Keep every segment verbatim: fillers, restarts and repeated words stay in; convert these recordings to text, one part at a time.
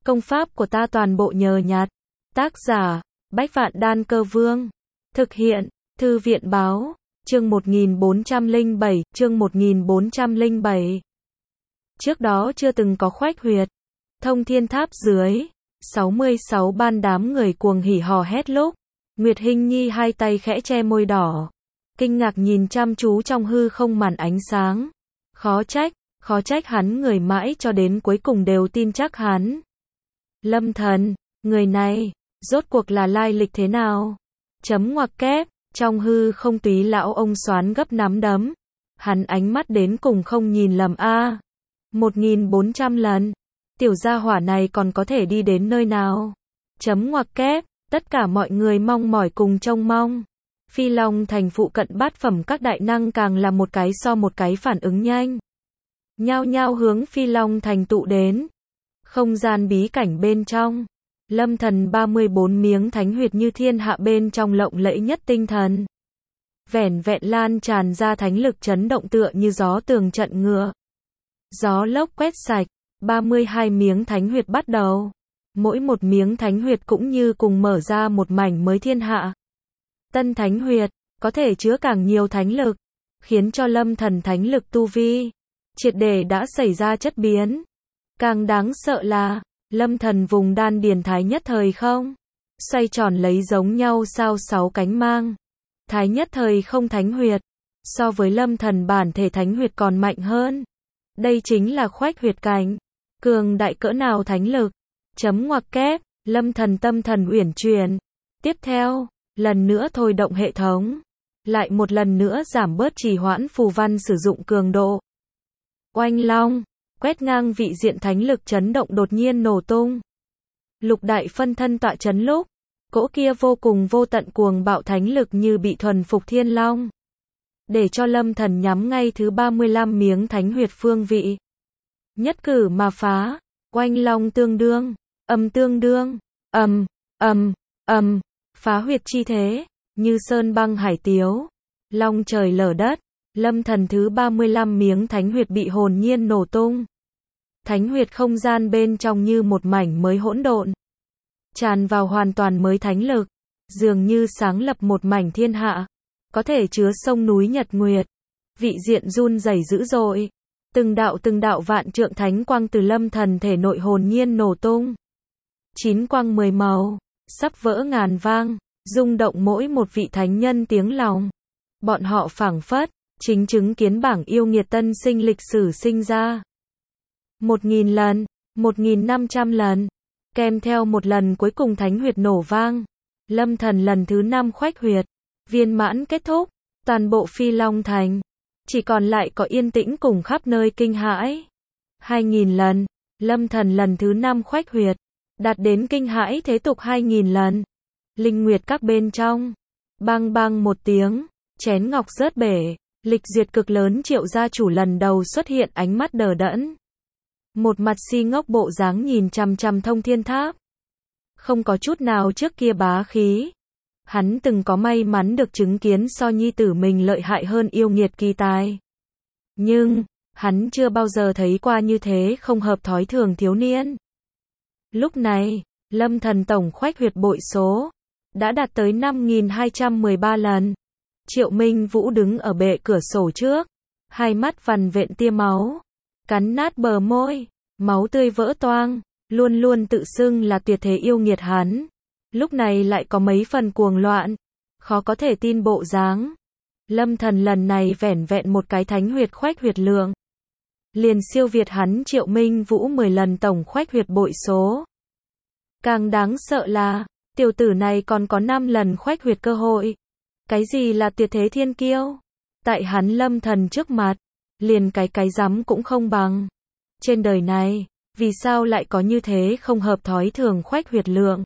Công pháp của ta toàn bộ nhờ nhặt. Tác giả, Bách Vạn Đan Cơ Vương. Thực hiện, Thư viện Báo. Chương một nghìn bốn trăm lẻ bảy, chương một nghìn bốn trăm lẻ bảy. Trước đó chưa từng có khoách huyệt. Thông thiên tháp dưới. sáu mươi sáu ban đám người cuồng hỉ hò hét lúc. Nguyệt Hinh Nhi hai tay khẽ che môi đỏ. Kinh ngạc nhìn chăm chú trong hư không màn ánh sáng. Khó trách, khó trách hắn người mãi cho đến cuối cùng đều tin chắc hắn. Lâm Thần, người này, rốt cuộc là lai lịch thế nào? Chấm ngoặc kép, trong hư không Túy lão ông xoán gấp nắm đấm. Hắn ánh mắt đến cùng không nhìn lầm a. một nghìn bốn trăm lần. Tiểu gia hỏa này còn có thể đi đến nơi nào? Chấm ngoặc kép, tất cả mọi người mong mỏi cùng trông mong. Phi Long thành phụ cận bát phẩm các đại năng càng là một cái so một cái phản ứng nhanh. Nhao nhao hướng Phi Long thành tụ đến. Không gian bí cảnh bên trong. Lâm Thần ba mươi bốn miếng thánh huyệt như thiên hạ bên trong lộng lẫy nhất tinh thần. Vẻn vẹn lan tràn ra thánh lực chấn động tựa như gió tường trận ngựa. Gió lốc quét sạch, ba mươi hai miếng thánh huyệt bắt đầu. Mỗi một miếng thánh huyệt cũng như cùng mở ra một mảnh mới thiên hạ. Tân thánh huyệt, có thể chứa càng nhiều thánh lực, khiến cho Lâm Thần thánh lực tu vi triệt để đã xảy ra chất biến. Càng đáng sợ là, Lâm Thần vùng đan điền thái nhất thời không xoay tròn lấy giống nhau sao sáu cánh mang. Thái nhất thời không thánh huyệt, so với Lâm Thần bản thể thánh huyệt còn mạnh hơn. Đây chính là khoách huyệt cảnh, cường đại cỡ nào thánh lực. Chấm ngoặc kép, Lâm Thần tâm thần uyển chuyển. Tiếp theo, lần nữa thôi động hệ thống. Lại một lần nữa giảm bớt trì hoãn phù văn sử dụng cường độ. Oanh long, quét ngang vị diện thánh lực chấn động đột nhiên nổ tung. Lục đại phân thân tọa chấn lúc, cỗ kia vô cùng vô tận cuồng bạo thánh lực như bị thuần phục thiên long. Để cho Lâm Thần nhắm ngay thứ ba mươi lăm miếng thánh huyệt phương vị. Nhất cử mà phá, oanh long tương đương, ầm tương đương, ầm, ầm, ầm, phá huyệt chi thế, như sơn băng hải tiếu, long trời lở đất. Lâm Thần thứ ba mươi lăm miếng thánh huyệt bị hồn nhiên nổ tung. Thánh huyệt không gian bên trong như một mảnh mới hỗn độn. Tràn vào hoàn toàn mới thánh lực. Dường như sáng lập một mảnh thiên hạ. Có thể chứa sông núi nhật nguyệt. Vị diện run rẩy dữ dội. Từng đạo từng đạo vạn trượng thánh quang từ Lâm Thần thể nội hồn nhiên nổ tung. Chín quang mười màu. Sắp vỡ ngàn vang. Rung động mỗi một vị thánh nhân tiếng lòng. Bọn họ phảng phất chính chứng kiến bảng yêu nghiệt tân sinh lịch sử sinh ra. Một nghìn lần, một nghìn năm trăm lần, kèm theo một lần cuối cùng thánh huyệt nổ vang. Lâm Thần lần thứ năm khoách huyệt, viên mãn kết thúc, toàn bộ Phi Long thành. Chỉ còn lại có yên tĩnh cùng khắp nơi kinh hãi. Hai nghìn lần, Lâm Thần lần thứ năm khoách huyệt, đạt đến kinh hãi thế tục hai nghìn lần. Linh nguyệt các bên trong, bang bang một tiếng, chén ngọc rớt bể. Lịch diệt cực lớn Triệu gia chủ lần đầu xuất hiện ánh mắt đờ đẫn. Một mặt si ngốc bộ dáng nhìn chằm chằm thông thiên tháp. Không có chút nào trước kia bá khí. Hắn từng có may mắn được chứng kiến so nhi tử mình lợi hại hơn yêu nghiệt kỳ tài. Nhưng, hắn chưa bao giờ thấy qua như thế không hợp thói thường thiếu niên. Lúc này, Lâm Thần tổng khoách huyệt bội số đã đạt tới năm nghìn hai trăm mười ba lần. Triệu Minh Vũ đứng ở bệ cửa sổ trước, hai mắt vằn vện tia máu, cắn nát bờ môi, máu tươi vỡ toang, luôn luôn tự xưng là tuyệt thế yêu nghiệt hắn. Lúc này lại có mấy phần cuồng loạn, khó có thể tin bộ dáng. Lâm Thần lần này vẻn vẹn một cái thánh huyệt khoách huyệt lượng. Liền siêu việt hắn Triệu Minh Vũ mười lần tổng khoách huyệt bội số. Càng đáng sợ là, tiểu tử này còn có năm lần khoách huyệt cơ hội. Cái gì là tuyệt thế thiên kiêu? Tại hắn Lâm Thần trước mặt, liền cái cái rắm cũng không bằng. Trên đời này, vì sao lại có như thế không hợp thói thường khoách huyệt lượng?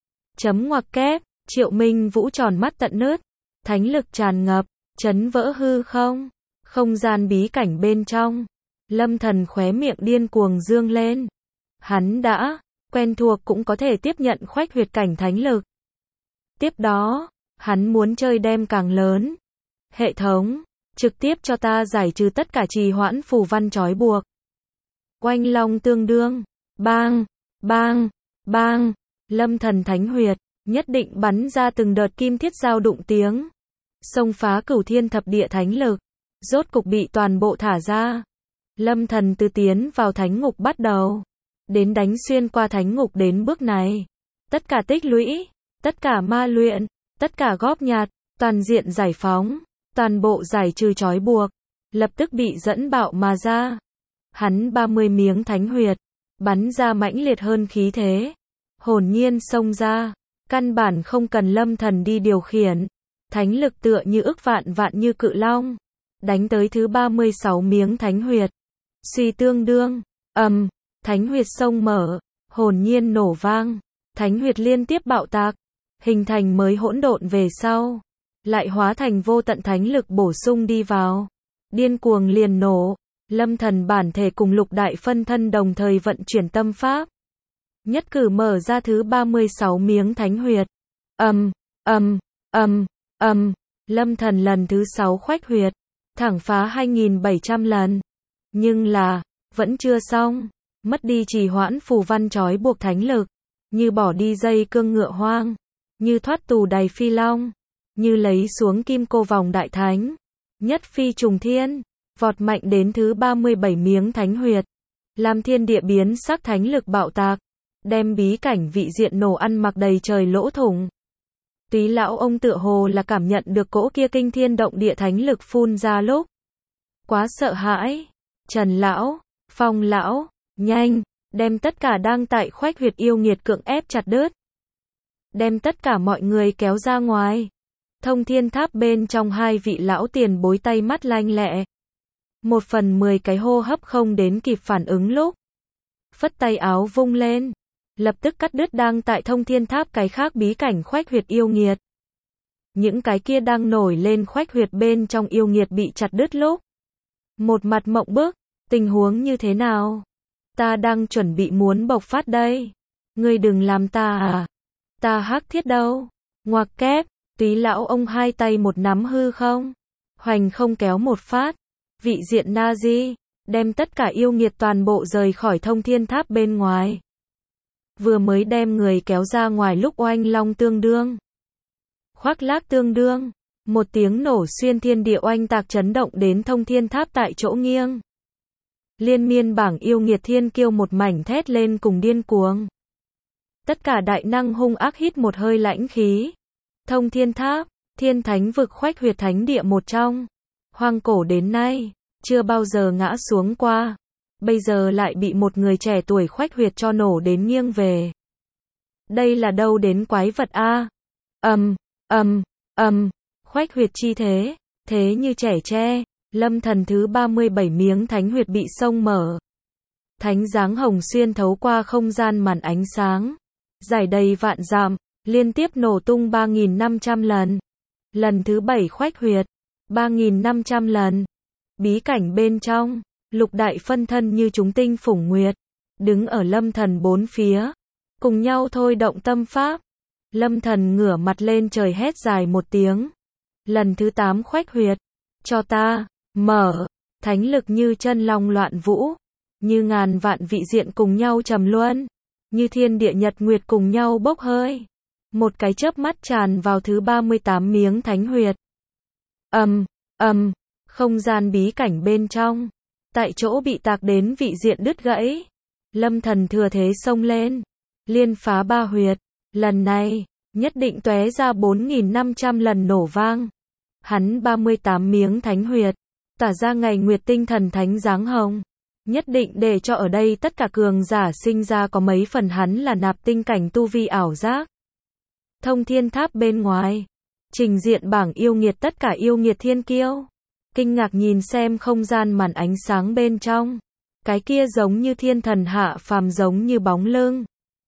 Chấm ngoặc kép, Triệu Minh Vũ tròn mắt tận nứt, thánh lực tràn ngập, chấn vỡ hư không, không gian bí cảnh bên trong. Lâm Thần khóe miệng điên cuồng dương lên. Hắn đã quen thuộc cũng có thể tiếp nhận khoách huyệt cảnh thánh lực. Tiếp đó, hắn muốn chơi đem càng lớn. Hệ thống, trực tiếp cho ta giải trừ tất cả trì hoãn phù văn trói buộc. Oanh long tương đương, bang, Bang, bang, lâm thần thánh huyệt, nhất định bắn ra từng đợt kim thiết dao đụng tiếng. Xông phá cửu thiên thập địa thánh lực, rốt cục bị toàn bộ thả ra. Lâm thần từ tiến vào thánh ngục bắt đầu, đến đánh xuyên qua thánh ngục đến bước này. Tất cả tích lũy, tất cả ma luyện, tất cả góp nhặt, toàn diện giải phóng, toàn bộ giải trừ trói buộc, lập tức bị dẫn bạo mà ra. Hắn ba mươi miếng thánh huyệt, bắn ra mãnh liệt hơn khí thế, hồn nhiên xông ra, căn bản không cần lâm thần đi điều khiển. Thánh lực tựa như ức vạn vạn như cự long, đánh tới thứ ba mươi sáu miếng thánh huyệt. Suy tương đương, ầm, um, thánh huyệt xông mở, hồn nhiên nổ vang, thánh huyệt liên tiếp bạo tạc, hình thành mới hỗn độn về sau, lại hóa thành vô tận thánh lực bổ sung đi vào, điên cuồng liền nổ. Lâm thần bản thể cùng lục đại phân thân đồng thời vận chuyển tâm pháp, nhất cử mở ra thứ ba mươi sáu miếng thánh huyệt. Ầm, ầm, ầm, ầm, lâm thần lần thứ sáu khoách huyệt, thẳng phá hai nghìn bảy trăm lần. Nhưng là, vẫn chưa xong, mất đi trì hoãn phù văn trói buộc thánh lực, như bỏ đi dây cương ngựa hoang, như thoát tù đày phi long, như lấy xuống kim cô vòng đại thánh, nhất phi trùng thiên, vọt mạnh đến thứ ba mươi bảy miếng thánh huyệt, làm thiên địa biến sắc thánh lực bạo tạc, đem bí cảnh vị diện nổ ăn mặc đầy trời lỗ thủng. Túy lão ông tựa hồ là cảm nhận được cỗ kia kinh thiên động địa thánh lực phun ra lúc. Quá sợ hãi. Trần lão, Phong lão, nhanh, đem tất cả đang tại khoách huyệt yêu nghiệt cưỡng ép chặt đứt. Đem tất cả mọi người kéo ra ngoài. Thông thiên tháp bên trong hai vị lão tiền bối tay mắt lanh lẹ. Một phần mười cái hô hấp không đến kịp phản ứng lúc. Phất tay áo vung lên. Lập tức cắt đứt đang tại thông thiên tháp cái khác bí cảnh khoách huyệt yêu nghiệt. Những cái kia đang nổi lên khoách huyệt bên trong yêu nghiệt bị chặt đứt lúc. Một mặt mộng bức, tình huống như thế nào? Ta đang chuẩn bị muốn bộc phát đây. Ngươi đừng làm ta à? Ta hắc thiết đâu? Ngoặc kép, Túy lão ông hai tay một nắm hư không? Hoành không kéo một phát. Vị diện Nazi, đem tất cả yêu nghiệt toàn bộ rời khỏi thông thiên tháp bên ngoài. Vừa mới đem người kéo ra ngoài lúc oanh long tương đương. Khoác lác tương đương. Một tiếng nổ xuyên thiên địa oanh tạc chấn động đến thông thiên tháp tại chỗ nghiêng. Liên miên bảng yêu nghiệt thiên kiêu một mảnh thét lên cùng điên cuồng. Tất cả đại năng hung ác hít một hơi lãnh khí. Thông thiên tháp, thiên thánh vực khoách huyệt thánh địa một trong. Hoang cổ đến nay, chưa bao giờ ngã xuống qua. Bây giờ lại bị một người trẻ tuổi khoách huyệt cho nổ đến nghiêng về. Đây là đâu đến quái vật a? Ầm, ầm, ầm. Khoách huyệt chi thế, thế như trẻ tre, lâm thần thứ ba mươi bảy miếng thánh huyệt bị xông mở. Thánh dáng hồng xuyên thấu qua không gian màn ánh sáng, giải đầy vạn dặm, liên tiếp nổ tung ba nghìn năm trăm lần. Lần thứ bảy khoách huyệt, ba nghìn năm trăm lần. Bí cảnh bên trong, lục đại phân thân như chúng tinh phủng nguyệt, đứng ở lâm thần bốn phía, cùng nhau thôi động tâm pháp. Lâm thần ngửa mặt lên trời hét dài một tiếng. Lần thứ tám khoách huyệt, cho ta, mở, thánh lực như chân long loạn vũ, như ngàn vạn vị diện cùng nhau trầm luân, như thiên địa nhật nguyệt cùng nhau bốc hơi. Một cái chớp mắt tràn vào thứ ba mươi tám miếng thánh huyệt. Ầm, ầm, không gian bí cảnh bên trong, tại chỗ bị tạc đến vị diện đứt gãy. Lâm thần thừa thế xông lên, liên phá ba huyệt, lần này, nhất định tóe ra bốn nghìn năm trăm lần nổ vang. Hắn ba mươi tám miếng thánh huyệt, tỏa ra ngày nguyệt tinh thần thánh dáng hồng, nhất định để cho ở đây tất cả cường giả sinh ra có mấy phần hắn là nạp tinh cảnh tu vi ảo giác. Thông thiên tháp bên ngoài, trình diện bảng yêu nghiệt tất cả yêu nghiệt thiên kiêu, kinh ngạc nhìn xem không gian màn ánh sáng bên trong, cái kia giống như thiên thần hạ phàm giống như bóng lưng.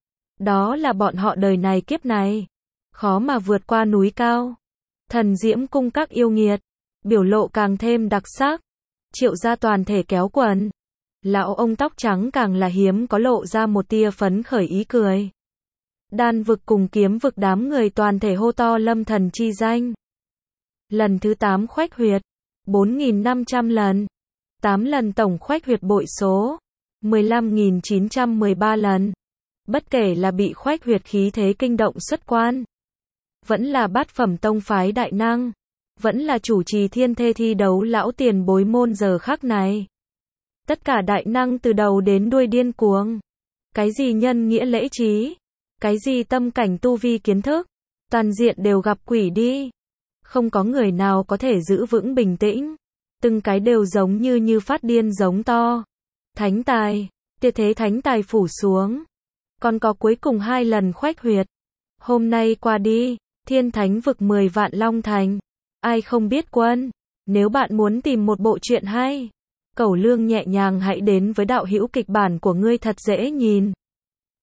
Đó là bọn họ đời này kiếp này, khó mà vượt qua núi cao. Thần diễm cung các yêu nghiệt, biểu lộ càng thêm đặc sắc. Triệu gia toàn thể kéo quần. Lão ông tóc trắng càng là hiếm có lộ ra một tia phấn khởi ý cười. Đan vực cùng kiếm vực đám người toàn thể hô to lâm thần chi danh. Lần thứ tám khoách huyệt, bốn nghìn năm trăm lần. tám lần tổng khoách huyệt bội số, mười lăm nghìn chín trăm mười ba lần. Bất kể là bị khoách huyệt khí thế kinh động xuất quan, vẫn là bát phẩm tông phái đại năng, vẫn là chủ trì thiên thê thi đấu lão tiền bối môn giờ khắc này. Tất cả đại năng từ đầu đến đuôi điên cuồng. Cái gì nhân nghĩa lễ trí, cái gì tâm cảnh tu vi kiến thức, toàn diện đều gặp quỷ đi. Không có người nào có thể giữ vững bình tĩnh. Từng cái đều giống như như phát điên giống to. Thánh tài, tuyệt thế thánh tài phủ xuống. Còn có cuối cùng hai lần khoách huyệt. Hôm nay qua đi, thiên thánh vực mười vạn long thành. Ai không biết quân. Nếu bạn muốn tìm một bộ truyện hay, Cẩu Lương nhẹ nhàng hãy đến với đạo hữu kịch bản của ngươi thật dễ nhìn.